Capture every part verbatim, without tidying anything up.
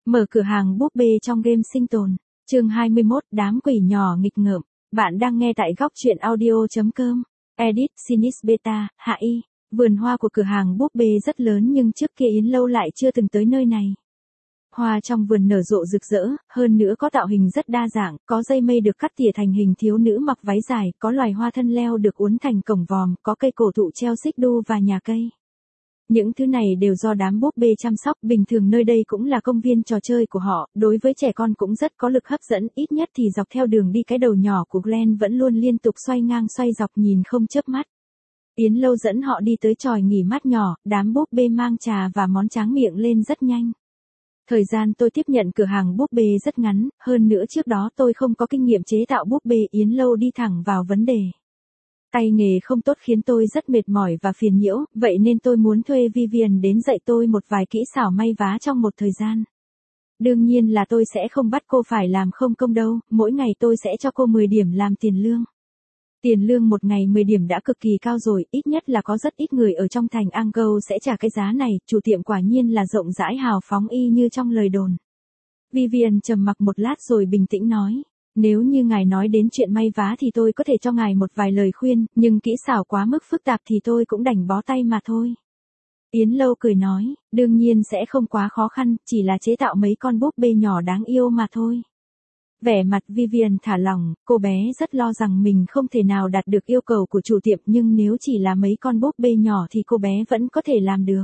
Mở cửa hàng búp bê trong game sinh tồn. Chương hai mươi mốt, đám quỷ nhỏ nghịch ngợm. Bạn đang nghe tại góc truyện audio chấm com. Edit, Sinis Beta, Hạ Y. Vườn hoa của cửa hàng búp bê rất lớn nhưng trước kia Yến Lâu lại chưa từng tới nơi này. Hoa trong vườn nở rộ rực rỡ, hơn nữa có tạo hình rất đa dạng, có dây mây được cắt tỉa thành hình thiếu nữ mặc váy dài, có loài hoa thân leo được uốn thành cổng vòm, có cây cổ thụ treo xích đu và nhà cây. Những thứ này đều do đám búp bê chăm sóc, bình thường nơi đây cũng là công viên trò chơi của họ, đối với trẻ con cũng rất có lực hấp dẫn, ít nhất thì dọc theo đường đi cái đầu nhỏ của Glenn vẫn luôn liên tục xoay ngang xoay dọc nhìn không chớp mắt. Yến Lâu dẫn họ đi tới chòi nghỉ mát nhỏ, đám búp bê mang trà và món tráng miệng lên rất nhanh. Thời gian tôi tiếp nhận cửa hàng búp bê rất ngắn, hơn nữa trước đó tôi không có kinh nghiệm chế tạo búp bê. Yến Lâu đi thẳng vào vấn đề. Tay nghề không tốt khiến tôi rất mệt mỏi và phiền nhiễu, vậy nên tôi muốn thuê Vivian đến dạy tôi một vài kỹ xảo may vá trong một thời gian. Đương nhiên là tôi sẽ không bắt cô phải làm không công đâu, mỗi ngày tôi sẽ cho cô mười điểm làm tiền lương. Tiền lương một ngày mười điểm đã cực kỳ cao rồi, ít nhất là có rất ít người ở trong thành Angkor sẽ trả cái giá này, chủ tiệm quả nhiên là rộng rãi hào phóng y như trong lời đồn. Vivian trầm mặc một lát rồi bình tĩnh nói. Nếu như ngài nói đến chuyện may vá thì tôi có thể cho ngài một vài lời khuyên, nhưng kỹ xảo quá mức phức tạp thì tôi cũng đành bó tay mà thôi. Yến Lâu cười nói, đương nhiên sẽ không quá khó khăn, chỉ là chế tạo mấy con búp bê nhỏ đáng yêu mà thôi. Vẻ mặt Vivian thả lỏng, cô bé rất lo rằng mình không thể nào đạt được yêu cầu của chủ tiệm, nhưng nếu chỉ là mấy con búp bê nhỏ thì cô bé vẫn có thể làm được.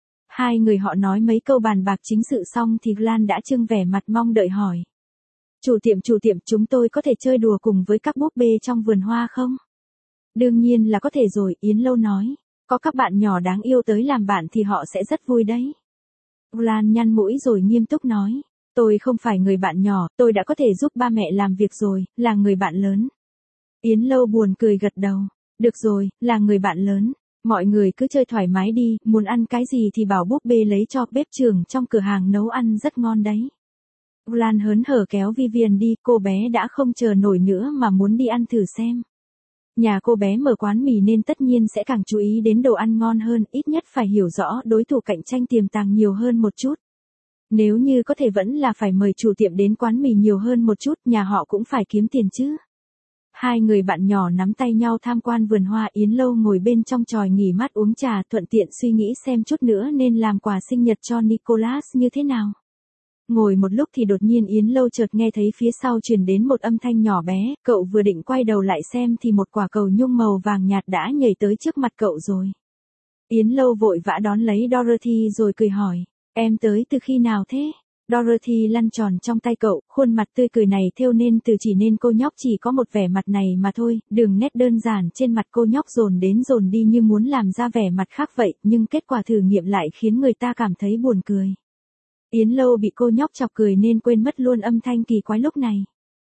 Hai người họ nói mấy câu bàn bạc chính sự xong thì Glenn đã trưng vẻ mặt mong đợi hỏi. Chủ tiệm chủ tiệm chúng tôi có thể chơi đùa cùng với các búp bê trong vườn hoa không? Đương nhiên là có thể rồi, Yến Lâu nói. Có các bạn nhỏ đáng yêu tới làm bạn thì họ sẽ rất vui đấy. Glenn nhăn mũi rồi nghiêm túc nói. Tôi không phải người bạn nhỏ, tôi đã có thể giúp ba mẹ làm việc rồi, là người bạn lớn. Yến Lâu buồn cười gật đầu. Được rồi, là người bạn lớn. Mọi người cứ chơi thoải mái đi, muốn ăn cái gì thì bảo búp bê lấy cho, bếp trưởng trong cửa hàng nấu ăn rất ngon đấy. Glenn hớn hở kéo Vivian đi, cô bé đã không chờ nổi nữa mà muốn đi ăn thử xem. Nhà cô bé mở quán mì nên tất nhiên sẽ càng chú ý đến đồ ăn ngon hơn, ít nhất phải hiểu rõ đối thủ cạnh tranh tiềm tàng nhiều hơn một chút. Nếu như có thể vẫn là phải mời chủ tiệm đến quán mì nhiều hơn một chút, nhà họ cũng phải kiếm tiền chứ. Hai người bạn nhỏ nắm tay nhau tham quan vườn hoa. Yến Lâu ngồi bên trong chòi nghỉ mát uống trà, thuận tiện suy nghĩ xem chút nữa nên làm quà sinh nhật cho Nicholas như thế nào. Ngồi một lúc thì đột nhiên Yến Lâu chợt nghe thấy phía sau truyền đến một âm thanh nhỏ bé, cậu vừa định quay đầu lại xem thì một quả cầu nhung màu vàng nhạt đã nhảy tới trước mặt cậu rồi. Yến Lâu vội vã đón lấy Dorothy rồi cười hỏi, em tới từ khi nào thế? Dorothy lăn tròn trong tay cậu, khuôn mặt tươi cười này thêu nên từ chỉ nên cô nhóc chỉ có một vẻ mặt này mà thôi, đường nét đơn giản trên mặt cô nhóc dồn đến dồn đi như muốn làm ra vẻ mặt khác vậy, nhưng kết quả thử nghiệm lại khiến người ta cảm thấy buồn cười. Yến Lâu bị cô nhóc chọc cười nên quên mất luôn âm thanh kỳ quái lúc này.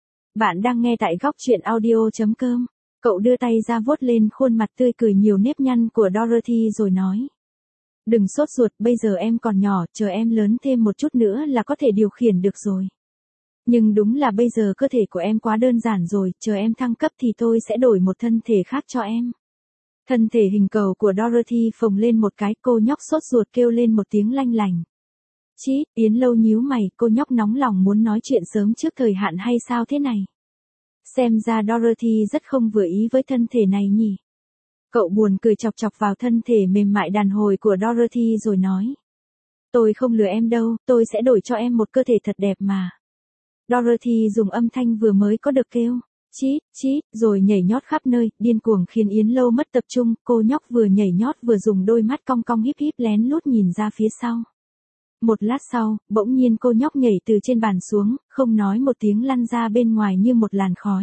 Bạn đang nghe tại góc truyện audio chấm com. Cậu đưa tay ra vuốt lên khuôn mặt tươi cười nhiều nếp nhăn của Dorothy rồi nói. Đừng sốt ruột, bây giờ em còn nhỏ, chờ em lớn thêm một chút nữa là có thể điều khiển được rồi. Nhưng đúng là bây giờ cơ thể của em quá đơn giản rồi, chờ em thăng cấp thì tôi sẽ đổi một thân thể khác cho em. Thân thể hình cầu của Dorothy phồng lên một cái, cô nhóc sốt ruột kêu lên một tiếng lanh lành. Chí, Yến Lâu nhíu mày, cô nhóc nóng lòng muốn nói chuyện sớm trước thời hạn hay sao thế này? Xem ra Dorothy rất không vừa ý với thân thể này nhỉ? Cậu buồn cười chọc chọc vào thân thể mềm mại đàn hồi của Dorothy rồi nói. Tôi không lừa em đâu, tôi sẽ đổi cho em một cơ thể thật đẹp mà. Dorothy dùng âm thanh vừa mới có được kêu. Chí, chí, rồi nhảy nhót khắp nơi, điên cuồng khiến Yến Lâu mất tập trung, cô nhóc vừa nhảy nhót vừa dùng đôi mắt cong cong híp híp lén lút nhìn ra phía sau. Một lát sau, bỗng nhiên cô nhóc nhảy từ trên bàn xuống, không nói một tiếng lăn ra bên ngoài như một làn khói.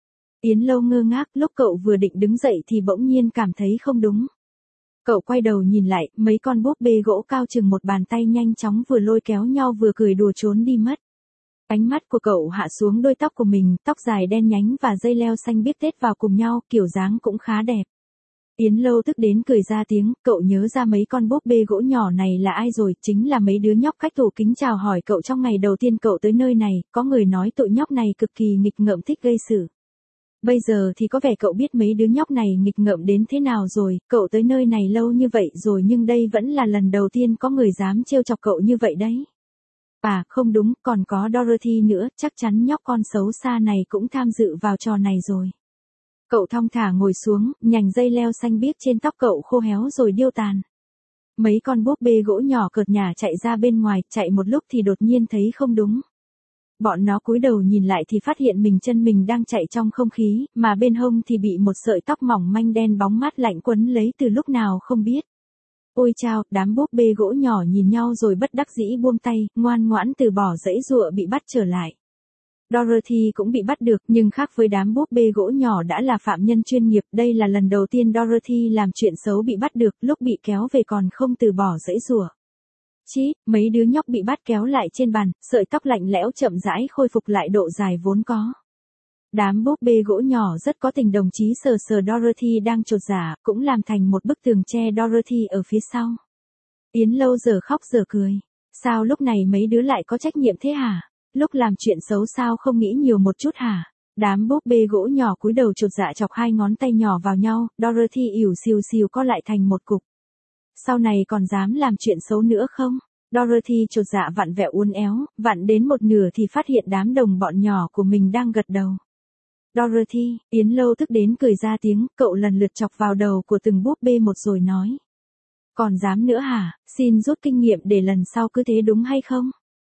Yến Lâu ngơ ngác, lúc cậu vừa định đứng dậy thì bỗng nhiên cảm thấy không đúng. Cậu quay đầu nhìn lại, mấy con búp bê gỗ cao chừng một bàn tay nhanh chóng vừa lôi kéo nhau vừa cười đùa trốn đi mất. Ánh mắt của cậu hạ xuống đôi tóc của mình, tóc dài đen nhánh và dây leo xanh biếc tết vào cùng nhau, kiểu dáng cũng khá đẹp. Yến Lâu tức đến cười ra tiếng, cậu nhớ ra mấy con búp bê gỗ nhỏ này là ai rồi, chính là mấy đứa nhóc cách tủ kính chào hỏi cậu trong ngày đầu tiên cậu tới nơi này, có người nói tụi nhóc này cực kỳ nghịch ngợm thích gây sự. Bây giờ thì có vẻ cậu biết mấy đứa nhóc này nghịch ngợm đến thế nào rồi, cậu tới nơi này lâu như vậy rồi nhưng đây vẫn là lần đầu tiên có người dám trêu chọc cậu như vậy đấy. À, không đúng, còn có Dorothy nữa, chắc chắn nhóc con xấu xa này cũng tham dự vào trò này rồi. Cậu thong thả ngồi xuống, nhành dây leo xanh biếc trên tóc cậu khô héo rồi điêu tàn. Mấy con búp bê gỗ nhỏ cợt nhả chạy ra bên ngoài, chạy một lúc thì đột nhiên thấy không đúng. Bọn nó cúi đầu nhìn lại thì phát hiện mình chân mình đang chạy trong không khí, mà bên hông thì bị một sợi tóc mỏng manh đen bóng mát lạnh quấn lấy từ lúc nào không biết. Ôi chao, đám búp bê gỗ nhỏ nhìn nhau rồi bất đắc dĩ buông tay, ngoan ngoãn từ bỏ dãy dụa bị bắt trở lại. Dorothy cũng bị bắt được, nhưng khác với đám búp bê gỗ nhỏ đã là phạm nhân chuyên nghiệp, đây là lần đầu tiên Dorothy làm chuyện xấu bị bắt được, lúc bị kéo về còn không từ bỏ dãy dụa. Chí, mấy đứa nhóc bị bắt kéo lại trên bàn, sợi tóc lạnh lẽo chậm rãi khôi phục lại độ dài vốn có. Đám búp bê gỗ nhỏ rất có tình đồng chí sờ sờ Dorothy đang chột dạ, cũng làm thành một bức tường che Dorothy ở phía sau. Yến Lâu giờ khóc giờ cười. Sao lúc này mấy đứa lại có trách nhiệm thế hả? Lúc làm chuyện xấu sao không nghĩ nhiều một chút hả? Đám búp bê gỗ nhỏ cúi đầu chột dạ chọc hai ngón tay nhỏ vào nhau, Dorothy ỉu xìu xìu co lại thành một cục. Sau này còn dám làm chuyện xấu nữa không? Dorothy chột dạ vặn vẹo uốn éo, vặn đến một nửa thì phát hiện đám đồng bọn nhỏ của mình đang gật đầu. Dorothy, Yến Lâu tức đến cười ra tiếng, cậu lần lượt chọc vào đầu của từng búp bê một rồi nói. Còn dám nữa hả, xin rút kinh nghiệm để lần sau cứ thế đúng hay không?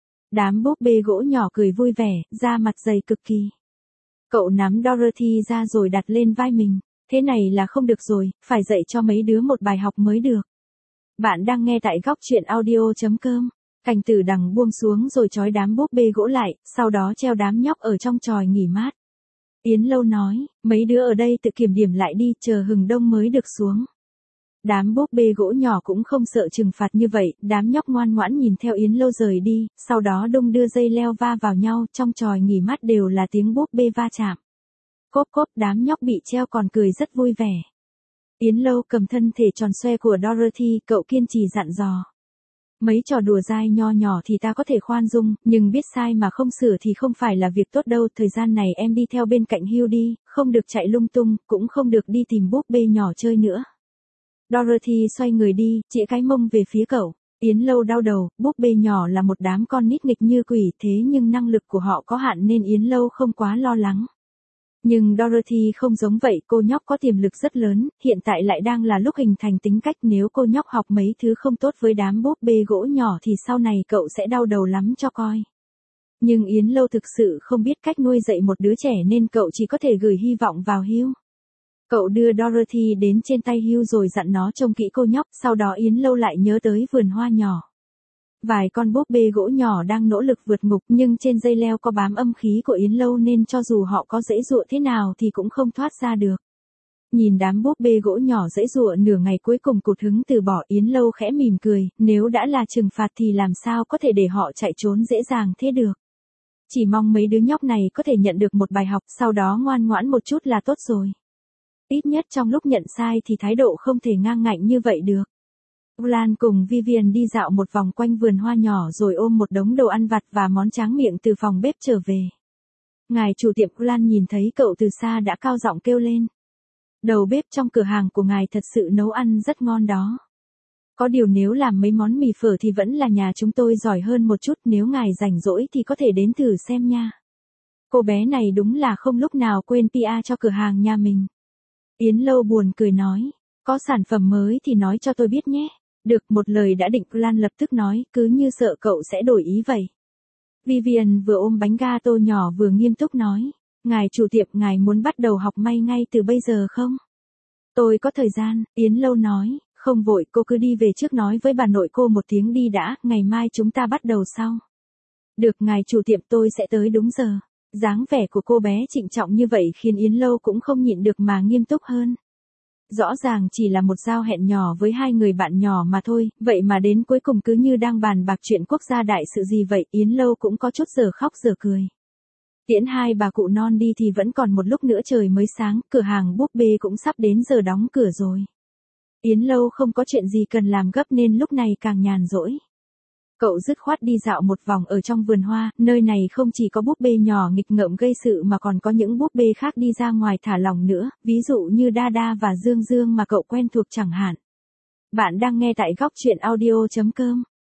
Đám búp bê gỗ nhỏ cười vui vẻ, da mặt dày cực kỳ. Cậu nắm Dorothy ra rồi đặt lên vai mình, thế này là không được rồi, phải dạy cho mấy đứa một bài học mới được. Bạn đang nghe tại góc truyện audio.com. Cành tử đằng buông xuống rồi trói đám búp bê gỗ lại, sau đó treo đám nhóc ở trong chòi nghỉ mát. Yến Lâu nói, mấy đứa ở đây tự kiểm điểm lại đi, chờ hừng đông mới được xuống. Đám búp bê gỗ nhỏ cũng không sợ trừng phạt như vậy, đám nhóc ngoan ngoãn nhìn theo Yến Lâu rời đi, sau đó đung đưa dây leo va vào nhau, trong chòi nghỉ mát đều là tiếng búp bê va chạm. Cốp cốp, đám nhóc bị treo còn cười rất vui vẻ. Yến Lâu cầm thân thể tròn xoe của Dorothy, cậu kiên trì dặn dò. Mấy trò đùa dai nho nhỏ thì ta có thể khoan dung, nhưng biết sai mà không sửa thì không phải là việc tốt đâu, thời gian này em đi theo bên cạnh Hugh đi, không được chạy lung tung, cũng không được đi tìm búp bê nhỏ chơi nữa. Dorothy xoay người đi, chĩa cái mông về phía cậu. Yến Lâu đau đầu, búp bê nhỏ là một đám con nít nghịch như quỷ, thế nhưng năng lực của họ có hạn nên Yến Lâu không quá lo lắng. Nhưng Dorothy không giống vậy, cô nhóc có tiềm lực rất lớn, hiện tại lại đang là lúc hình thành tính cách, nếu cô nhóc học mấy thứ không tốt với đám búp bê gỗ nhỏ thì sau này cậu sẽ đau đầu lắm cho coi. Nhưng Yến Lâu thực sự không biết cách nuôi dạy một đứa trẻ nên cậu chỉ có thể gửi hy vọng vào Hugh. Cậu đưa Dorothy đến trên tay Hugh rồi dặn nó trông kỹ cô nhóc, sau đó Yến Lâu lại nhớ tới vườn hoa nhỏ. Vài con búp bê gỗ nhỏ đang nỗ lực vượt ngục nhưng trên dây leo có bám âm khí của Yến Lâu nên cho dù họ có giãy giụa thế nào thì cũng không thoát ra được. Nhìn đám búp bê gỗ nhỏ giãy giụa nửa ngày cuối cùng cụt hứng từ bỏ, Yến Lâu khẽ mỉm cười, nếu đã là trừng phạt thì làm sao có thể để họ chạy trốn dễ dàng thế được. Chỉ mong mấy đứa nhóc này có thể nhận được một bài học, sau đó ngoan ngoãn một chút là tốt rồi. Ít nhất trong lúc nhận sai thì thái độ không thể ngang ngạnh như vậy được. Ulan cùng Vivian đi dạo một vòng quanh vườn hoa nhỏ rồi ôm một đống đồ ăn vặt và món tráng miệng từ phòng bếp trở về. Ngài chủ tiệm Ulan nhìn thấy cậu từ xa đã cao giọng kêu lên. Đầu bếp trong cửa hàng của ngài thật sự nấu ăn rất ngon đó. Có điều nếu làm mấy món mì phở thì vẫn là nhà chúng tôi giỏi hơn một chút, nếu ngài rảnh rỗi thì có thể đến thử xem nha. Cô bé này đúng là không lúc nào quên pê e cho cửa hàng nhà mình. Yến Lâu buồn cười nói, có sản phẩm mới thì nói cho tôi biết nhé. Được, một lời đã định, Lan lập tức nói, cứ như sợ cậu sẽ đổi ý vậy. Vivian vừa ôm bánh gato nhỏ vừa nghiêm túc nói, ngài chủ tiệm, ngài muốn bắt đầu học may ngay từ bây giờ không? Tôi có thời gian, Yến Lâu nói, không vội, cô cứ đi về trước nói với bà nội cô một tiếng đi đã, ngày mai chúng ta bắt đầu sau. Được, ngài chủ tiệm, tôi sẽ tới đúng giờ. Dáng vẻ của cô bé trịnh trọng như vậy khiến Yến Lâu cũng không nhịn được mà nghiêm túc hơn. Rõ ràng chỉ là một giao hẹn nhỏ với hai người bạn nhỏ mà thôi, vậy mà đến cuối cùng cứ như đang bàn bạc chuyện quốc gia đại sự gì vậy, Yến Lâu cũng có chút giờ khóc giờ cười. Tiễn hai bà cụ non đi thì vẫn còn một lúc nữa trời mới sáng, cửa hàng búp bê cũng sắp đến giờ đóng cửa rồi. Yến Lâu không có chuyện gì cần làm gấp nên lúc này càng nhàn rỗi. Cậu dứt khoát đi dạo một vòng ở trong vườn hoa, nơi này không chỉ có búp bê nhỏ nghịch ngợm gây sự mà còn có những búp bê khác đi ra ngoài thả lỏng nữa, ví dụ như Đa và Dương Dương mà cậu quen thuộc chẳng hạn. Bạn đang nghe tại góc truyện audio chấm com.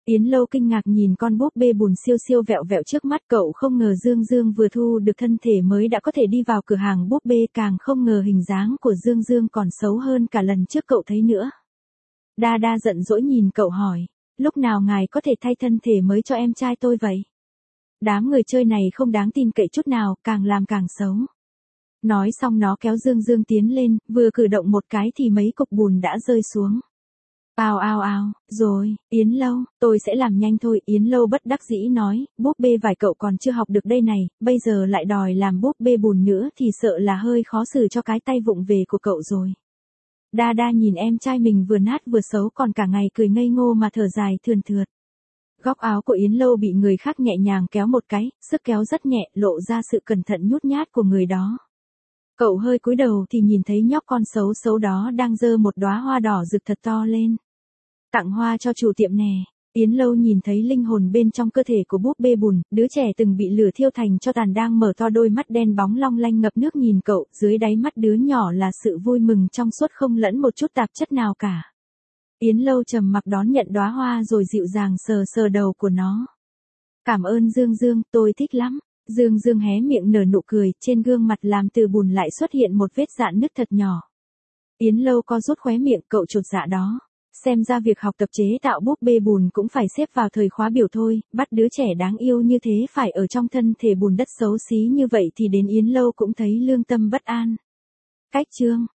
Yến Lâu kinh ngạc nhìn con búp bê bùn siêu siêu vẹo vẹo trước mắt cậu, không ngờ Dương Dương vừa thu được thân thể mới đã có thể đi vào cửa hàng búp bê, càng không ngờ hình dáng của Dương Dương còn xấu hơn cả lần trước cậu thấy nữa. Đa Đa giận dỗi nhìn cậu hỏi, lúc nào ngài có thể thay thân thể mới cho em trai tôi vậy? Đám người chơi này không đáng tin cậy chút nào, càng làm càng xấu. Nói xong nó kéo Dương Dương tiến lên, vừa cử động một cái thì mấy cục bùn đã rơi xuống. Ao ao ao, rồi, Yến Lâu, tôi sẽ làm nhanh thôi. Yến Lâu bất đắc dĩ nói, búp bê vải cậu còn chưa học được đây này, bây giờ lại đòi làm búp bê bùn nữa thì sợ là hơi khó xử cho cái tay vụng về của cậu rồi. Đa Đa nhìn em trai mình vừa nát vừa xấu còn cả ngày cười ngây ngô mà thở dài thườn thượt. Góc áo của Yến Lâu bị người khác nhẹ nhàng kéo một cái, sức kéo rất nhẹ, lộ ra sự cẩn thận nhút nhát của người đó. Cậu hơi cúi đầu thì nhìn thấy nhóc con xấu xấu đó đang giơ một đóa hoa đỏ rực thật to lên. Tặng hoa cho chủ tiệm nè. Yến Lâu nhìn thấy linh hồn bên trong cơ thể của búp bê bùn, đứa trẻ từng bị lửa thiêu thành cho tàn đang mở to đôi mắt đen bóng long lanh ngập nước nhìn cậu, dưới đáy mắt đứa nhỏ là sự vui mừng trong suốt không lẫn một chút tạp chất nào cả. Yến Lâu trầm mặc đón nhận đóa hoa rồi dịu dàng sờ sờ đầu của nó. Cảm ơn Dương Dương, tôi thích lắm. Dương Dương hé miệng nở nụ cười, trên gương mặt làm từ bùn lại xuất hiện một vết rạn nứt thật nhỏ. Yến Lâu co rút khóe miệng, cậu chột dạ đó. Xem ra việc học tập chế tạo búp bê bùn cũng phải xếp vào thời khóa biểu thôi, bắt đứa trẻ đáng yêu như thế phải ở trong thân thể bùn đất xấu xí như vậy thì đến Yến Lâu cũng thấy lương tâm bất an. Cách chương